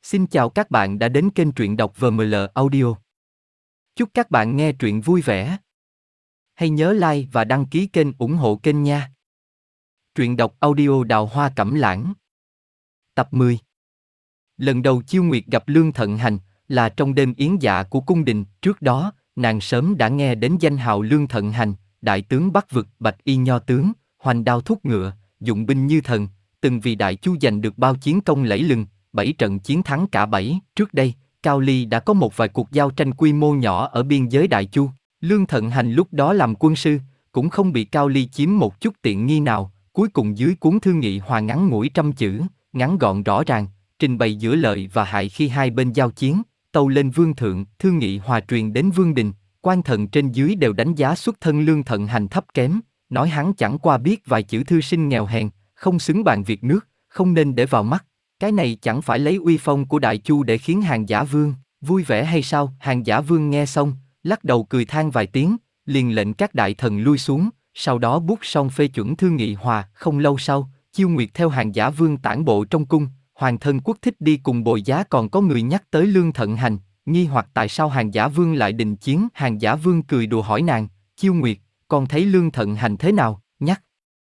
Xin chào các bạn đã đến kênh truyện đọc VML Audio. Chúc các bạn nghe truyện vui vẻ. Hãy nhớ like và đăng ký kênh ủng hộ kênh nha. Truyện đọc audio Đào Hoa Cẩm Lãng. Tập 10. Lần đầu Chiêu Nguyệt gặp Lương Thận Hành là trong đêm yến dạ của cung đình. Trước đó, nàng sớm đã nghe đến danh hào Lương Thận Hành, đại tướng Bắc vực, bạch y nho tướng, hoành đao thúc ngựa, dụng binh như thần, từng vì Đại Chu giành được bao chiến công lẫy lừng, 7 trận chiến thắng cả 7. Trước đây, Cao Ly đã có một vài cuộc giao tranh quy mô nhỏ ở biên giới Đại Chu. Lương Thận Hành lúc đó làm quân sư, cũng không bị Cao Ly chiếm một chút tiện nghi nào. Cuối cùng dưới cuốn thư nghị hòa ngắn ngủi 100 chữ, ngắn gọn rõ ràng, trình bày giữa lợi và hại khi hai bên giao chiến, tâu lên vương thượng. Thư nghị hòa truyền đến vương đình, quan thần trên dưới đều đánh giá xuất thân Lương Thận Hành thấp kém, nói hắn chẳng qua biết vài chữ thư sinh nghèo hèn, không xứng bàn việc nước, không nên để vào mắt. Cái này chẳng phải lấy uy phong của Đại Chu để khiến Hàng Giả Vương vui vẻ hay sao? Hàng Giả Vương nghe xong, lắc đầu cười than vài tiếng, liền lệnh các đại thần lui xuống, sau đó bút xong phê chuẩn thư nghị hòa. Không lâu sau, Chiêu Nguyệt theo Hàng Giả Vương tản bộ trong cung, hoàng thân quốc thích đi cùng bồi giá. Còn có người nhắc tới Lương Thận Hành, nghi hoặc tại sao Hàng Giả Vương lại đình chiến. Hàng Giả Vương cười đùa hỏi nàng: Chiêu Nguyệt, con thấy Lương Thận Hành thế nào? Nhắc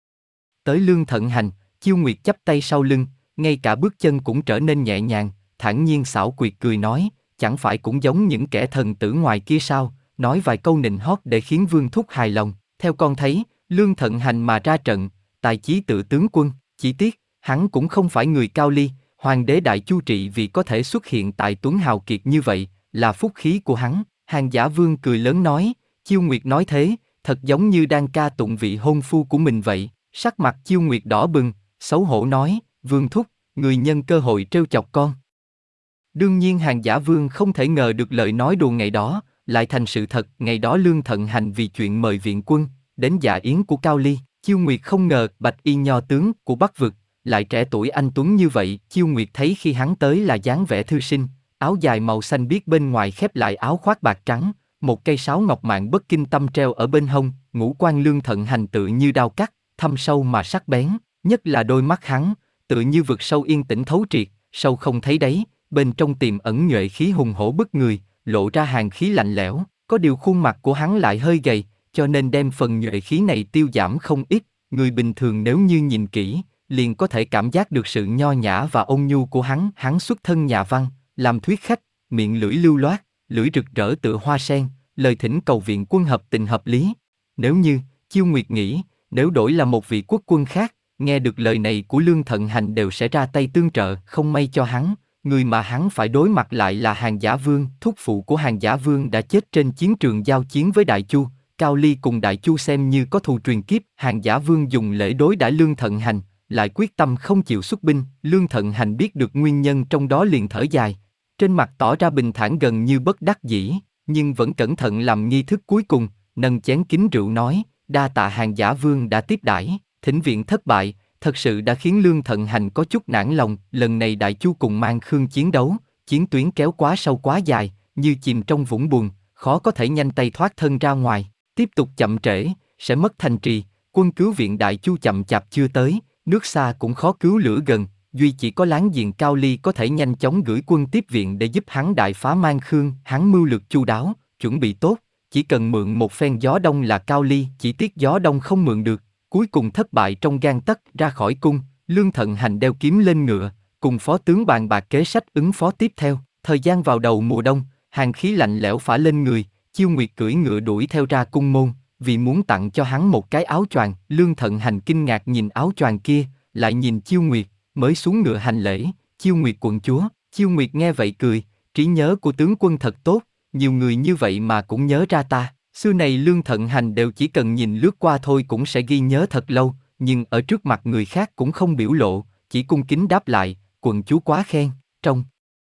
tới Lương Thận Hành, Chiêu Nguyệt chắp tay sau lưng, ngay cả bước chân cũng trở nên nhẹ nhàng, thản nhiên xảo quyệt cười nói: chẳng phải cũng giống những kẻ thần tử ngoài kia sao? Nói vài câu nịnh hót để khiến Vương thúc hài lòng. Theo con thấy, Lương Thận Hành mà ra trận, tài chí tự tướng quân, chỉ tiếc hắn cũng không phải người Cao Ly. Hoàng đế Đại Chu trị vì có thể xuất hiện tại tuấn hào kiệt như vậy, là phúc khí của hắn. Hàng Giả Vương cười lớn nói: Chiêu Nguyệt nói thế, thật giống như đang ca tụng vị hôn phu của mình vậy. Sắc mặt Chiêu Nguyệt đỏ bừng, xấu hổ nói: Vương thúc, người nhân cơ hội trêu chọc con. Đương nhiên Hàng Giả Vương không thể ngờ được lời nói đùa ngày đó lại thành sự thật. Ngày đó Lương Thận Hành vì chuyện mời viện quân đến dạ yến của Cao Ly. Chiêu Nguyệt không ngờ bạch y nho tướng của Bắc vực lại trẻ tuổi anh tuấn như vậy. Chiêu Nguyệt thấy khi hắn tới là dáng vẻ thư sinh, áo dài màu xanh biếc bên ngoài khép lại áo khoác bạc trắng, một cây sáo ngọc mạn bất kinh tâm treo ở bên hông. Ngũ quan Lương Thận Hành tự như đao cắt, thâm sâu mà sắc bén, nhất là đôi mắt hắn tự như vực sâu yên tĩnh thấu triệt, sâu không thấy đáy, bên trong tiềm ẩn nhuệ khí hùng hổ bức người, lộ ra hàn khí lạnh lẽo. Có điều khuôn mặt của hắn lại hơi gầy, cho nên đem phần nhuệ khí này tiêu giảm không ít. Người bình thường nếu như nhìn kỹ, liền có thể cảm giác được sự nho nhã và ôn nhu của hắn. Hắn xuất thân nhà văn, làm thuyết khách, miệng lưỡi lưu loát, lưỡi rực rỡ tựa hoa sen, lời thỉnh cầu viện quân hợp tình hợp lý. Nếu như, Chiêu Nguyệt nghĩ, nếu đổi là một vị quốc quân khác, nghe được lời này của Lương Thận Hành đều sẽ ra tay tương trợ. Không may cho hắn, người mà hắn phải đối mặt lại là Hàng Giả Vương. Thúc phụ của Hàng Giả Vương đã chết trên chiến trường giao chiến với Đại Chu. Cao Ly cùng Đại Chu xem như có thù truyền kiếp. Hàng Giả Vương dùng lễ đối đãi Lương Thận Hành, lại quyết tâm không chịu xuất binh. Lương Thận Hành biết được nguyên nhân trong đó liền thở dài, trên mặt tỏ ra bình thản gần như bất đắc dĩ, nhưng vẫn cẩn thận làm nghi thức cuối cùng, nâng chén kính rượu nói: đa tạ Hàng Giả Vương đã tiếp đãi. Thỉnh viện thất bại, thật sự đã khiến Lương Thận Hành có chút nản lòng. Lần này Đại Chu cùng Mang Khương chiến đấu, chiến tuyến kéo quá sâu quá dài, như chìm trong vũng bùn, khó có thể nhanh tay thoát thân ra ngoài. Tiếp tục chậm trễ, sẽ mất thành trì. Quân cứu viện Đại Chu chậm chạp chưa tới, nước xa cũng khó cứu lửa gần. Duy chỉ có láng giềng Cao Ly có thể nhanh chóng gửi quân tiếp viện để giúp hắn đại phá Mang Khương. Hắn mưu lược chu đáo, chuẩn bị tốt, chỉ cần mượn một phen gió đông là Cao Ly. Chỉ tiếc gió đông không mượn được, cuối cùng thất bại trong gang tấc. Ra khỏi cung, Lương Thận Hành đeo kiếm lên ngựa, cùng phó tướng bàn bạc kế sách ứng phó tiếp theo. Thời gian vào đầu mùa đông, hàn khí lạnh lẽo phả lên người. Chiêu Nguyệt cưỡi ngựa đuổi theo ra cung môn, vì muốn tặng cho hắn một cái áo choàng. Lương Thận Hành kinh ngạc nhìn áo choàng kia, lại nhìn Chiêu Nguyệt, mới xuống ngựa hành lễ: Chiêu Nguyệt quận chúa. Chiêu Nguyệt nghe vậy cười: trí nhớ của tướng quân thật tốt, nhiều người như vậy mà cũng nhớ ra ta. Xưa này Lương Thận Hành đều chỉ cần nhìn lướt qua thôi cũng sẽ ghi nhớ thật lâu, nhưng ở trước mặt người khác cũng không biểu lộ, chỉ cung kính đáp lại: quận chúa quá khen. Trong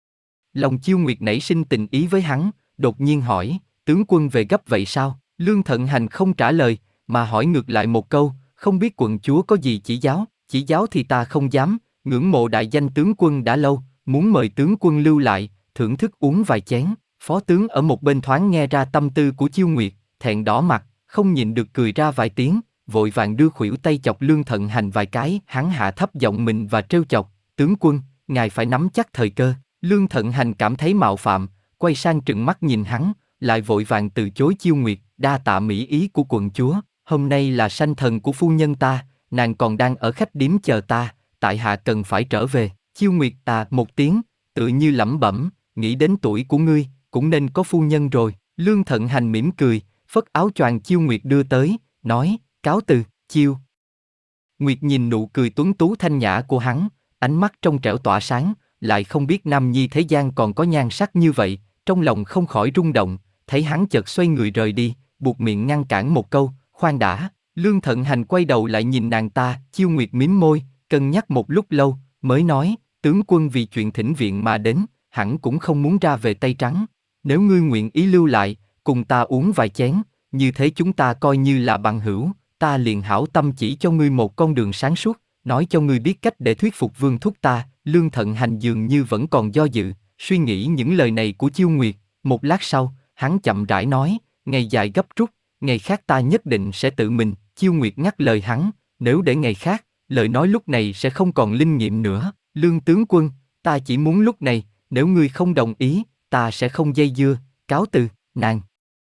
lòng Chiêu Nguyệt nảy sinh tình ý với hắn, đột nhiên hỏi: tướng quân về gấp vậy sao? Lương Thận Hành không trả lời, mà hỏi ngược lại một câu: không biết quận chúa có gì chỉ giáo? Chỉ giáo thì ta không dám, ngưỡng mộ đại danh tướng quân đã lâu, muốn mời tướng quân lưu lại, thưởng thức uống vài chén. Phó tướng ở một bên thoáng nghe ra tâm tư của Chiêu Nguyệt, thẹn đỏ mặt, không nhịn được cười ra vài tiếng, vội vàng đưa khuỷu tay chọc Lương Thận Hành vài cái. Hắn hạ thấp giọng mình và trêu chọc: tướng quân, ngài phải nắm chắc thời cơ. Lương Thận Hành cảm thấy mạo phạm, quay sang trừng mắt nhìn hắn, lại vội vàng từ chối Chiêu Nguyệt, đa tạ mỹ ý của quận chúa, hôm nay là sanh thần của phu nhân ta, nàng còn đang ở khách điếm chờ ta, tại hạ cần phải trở về. Chiêu Nguyệt một tiếng, tự như lẩm bẩm, nghĩ đến tuổi của ngươi, cũng nên có phu nhân rồi. Lương Thận Hành mỉm cười, phất áo choàng Chiêu Nguyệt đưa tới, nói, cáo từ. Chiêu Nguyệt nhìn nụ cười tuấn tú thanh nhã của hắn, ánh mắt trong trẻo tỏa sáng, lại không biết nam nhi thế gian còn có nhan sắc như vậy, trong lòng không khỏi rung động, thấy hắn chợt xoay người rời đi, buộc miệng ngăn cản một câu, khoan đã. Lương Thận Hành quay đầu lại nhìn nàng ta, Chiêu Nguyệt mím môi, cân nhắc một lúc lâu, mới nói, tướng quân vì chuyện thỉnh viện mà đến, hẳn cũng không muốn ra về tay trắng. Nếu ngươi nguyện ý lưu lại, cùng ta uống vài chén, như thế chúng ta coi như là bằng hữu, ta liền hảo tâm chỉ cho ngươi một con đường sáng suốt, nói cho ngươi biết cách để thuyết phục vương thúc ta. Lương Thận Hành dường như vẫn còn do dự, suy nghĩ những lời này của Chiêu Nguyệt, một lát sau, hắn chậm rãi nói, ngày dài gấp rút, ngày khác ta nhất định sẽ tự mình. Chiêu Nguyệt ngắt lời hắn, nếu để ngày khác, lời nói lúc này sẽ không còn linh nghiệm nữa. Lương tướng quân, ta chỉ muốn lúc này, nếu ngươi không đồng ý, ta sẽ không dây dưa, cáo từ. Nàng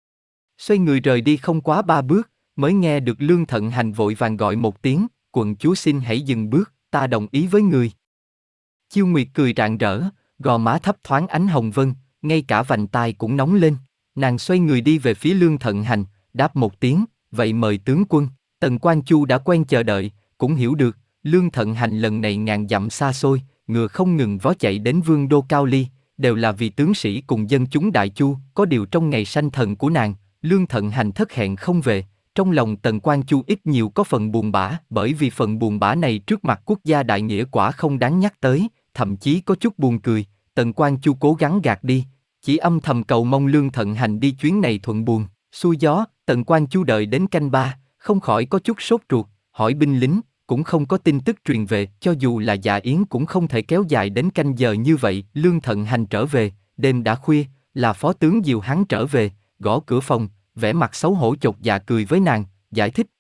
xoay người rời đi không quá 3 bước, mới nghe được Lương Thận Hành vội vàng gọi một tiếng, quận chúa xin hãy dừng bước, ta đồng ý với người. Chiêu Nguyệt cười rạng rỡ, gò má thấp thoáng ánh hồng vân, ngay cả vành tai cũng nóng lên. Nàng xoay người đi về phía Lương Thận Hành, đáp một tiếng, vậy mời tướng quân. Tần Quan Chu đã quen chờ đợi, cũng hiểu được, Lương Thận Hành lần này ngàn dặm xa xôi, ngựa không ngừng vó chạy đến Vương đô Cao Ly, đều là vì tướng sĩ cùng dân chúng Đại Chu. Có điều trong ngày sanh thần của nàng, Lương Thận Hành thất hẹn không về. Trong lòng Tần Quan Chu ít nhiều có phần buồn bã, bởi vì phần buồn bã này trước mặt quốc gia đại nghĩa quả không đáng nhắc tới, thậm chí có chút buồn cười. Tần Quan Chu cố gắng gạt đi, chỉ âm thầm cầu mong Lương Thận Hành đi chuyến này thuận buồm xuôi gió. Tần Quan Chu đợi đến canh 3, không khỏi có chút sốt ruột, hỏi binh lính, cũng không có tin tức truyền về, cho dù là dạ yến cũng không thể kéo dài đến canh giờ như vậy. Lương Thận Hành trở về, đêm đã khuya, là phó tướng dìu hắn trở về, gõ cửa phòng, vẻ mặt xấu hổ chột dạ cười với nàng, giải thích.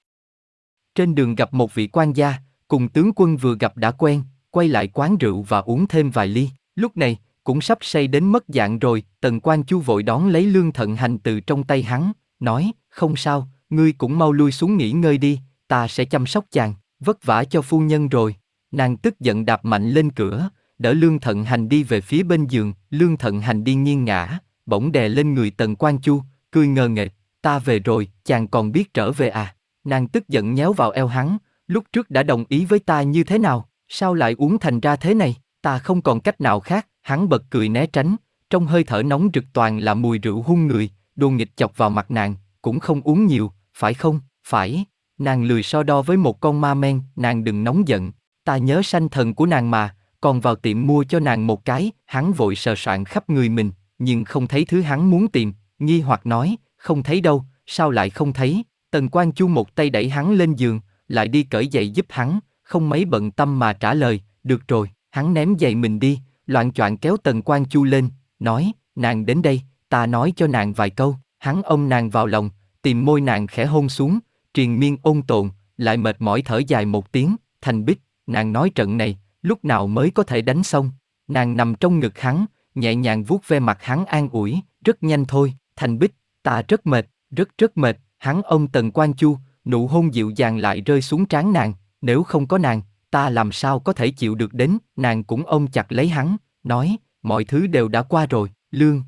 Trên đường gặp một vị quan gia, cùng tướng quân vừa gặp đã quen, quay lại quán rượu và uống thêm vài ly, lúc này, cũng sắp say đến mất dạng rồi. Tần Quan Chu vội đón lấy Lương Thận Hành từ trong tay hắn, nói, không sao, ngươi cũng mau lui xuống nghỉ ngơi đi, ta sẽ chăm sóc chàng, vất vả cho phu nhân rồi. Nàng tức giận đạp mạnh lên cửa, đỡ Lương Thận Hành đi về phía bên giường. Lương Thận Hành đi nghiêng ngã, bỗng đè lên người Tần Quan Chu, cười ngờ nghệch, ta về rồi, chàng còn biết trở về à? Nàng tức giận nhéo vào eo hắn, lúc trước đã đồng ý với ta như thế nào, sao lại uống thành ra thế này? Ta không còn cách nào khác. Hắn bật cười né tránh, trong hơi thở nóng rực toàn là mùi rượu hung người. Đồ nghịch chọc vào mặt nàng, cũng không uống nhiều, phải không? Phải. Nàng lười so đo với một con ma men. Nàng đừng nóng giận, ta nhớ sanh thần của nàng mà, còn vào tiệm mua cho nàng một cái. Hắn vội sờ soạn khắp người mình, nhưng không thấy thứ hắn muốn tìm, nghi hoặc nói, không thấy đâu, sao lại không thấy? Tần Quan Chu một tay đẩy hắn lên giường, lại đi cởi giày giúp hắn, không mấy bận tâm mà trả lời, được rồi. Hắn ném giày mình đi, loạng choạng kéo Tần Quan Chu lên, nói, nàng đến đây, ta nói cho nàng vài câu. Hắn ôm nàng vào lòng, tìm môi nàng khẽ hôn xuống, triền miên ôn tồn, lại mệt mỏi thở dài một tiếng, Thành Bích, nàng nói trận này, lúc nào mới có thể đánh xong? Nàng nằm trong ngực hắn, nhẹ nhàng vuốt ve mặt hắn an ủi, rất nhanh thôi, Thành Bích, ta rất mệt, rất mệt. Hắn ôm Tần Quan Chu, nụ hôn dịu dàng lại rơi xuống trán nàng, nếu không có nàng, ta làm sao có thể chịu được đến? Nàng cũng ôm chặt lấy hắn, nói, mọi thứ đều đã qua rồi. Lương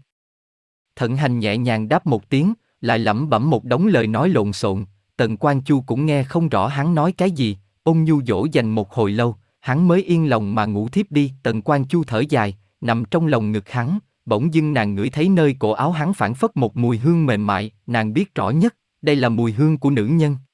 Thận Hành nhẹ nhàng đáp một tiếng, lại lẩm bẩm một đống lời nói lộn xộn. Tần Quan Chu cũng nghe không rõ hắn nói cái gì, ôn nhu dỗ dành một hồi lâu, hắn mới yên lòng mà ngủ thiếp đi. Tần Quan Chu thở dài, nằm trong lòng ngực hắn, bỗng dưng nàng ngửi thấy nơi cổ áo hắn phảng phất một mùi hương mềm mại. Nàng biết rõ nhất, đây là mùi hương của nữ nhân.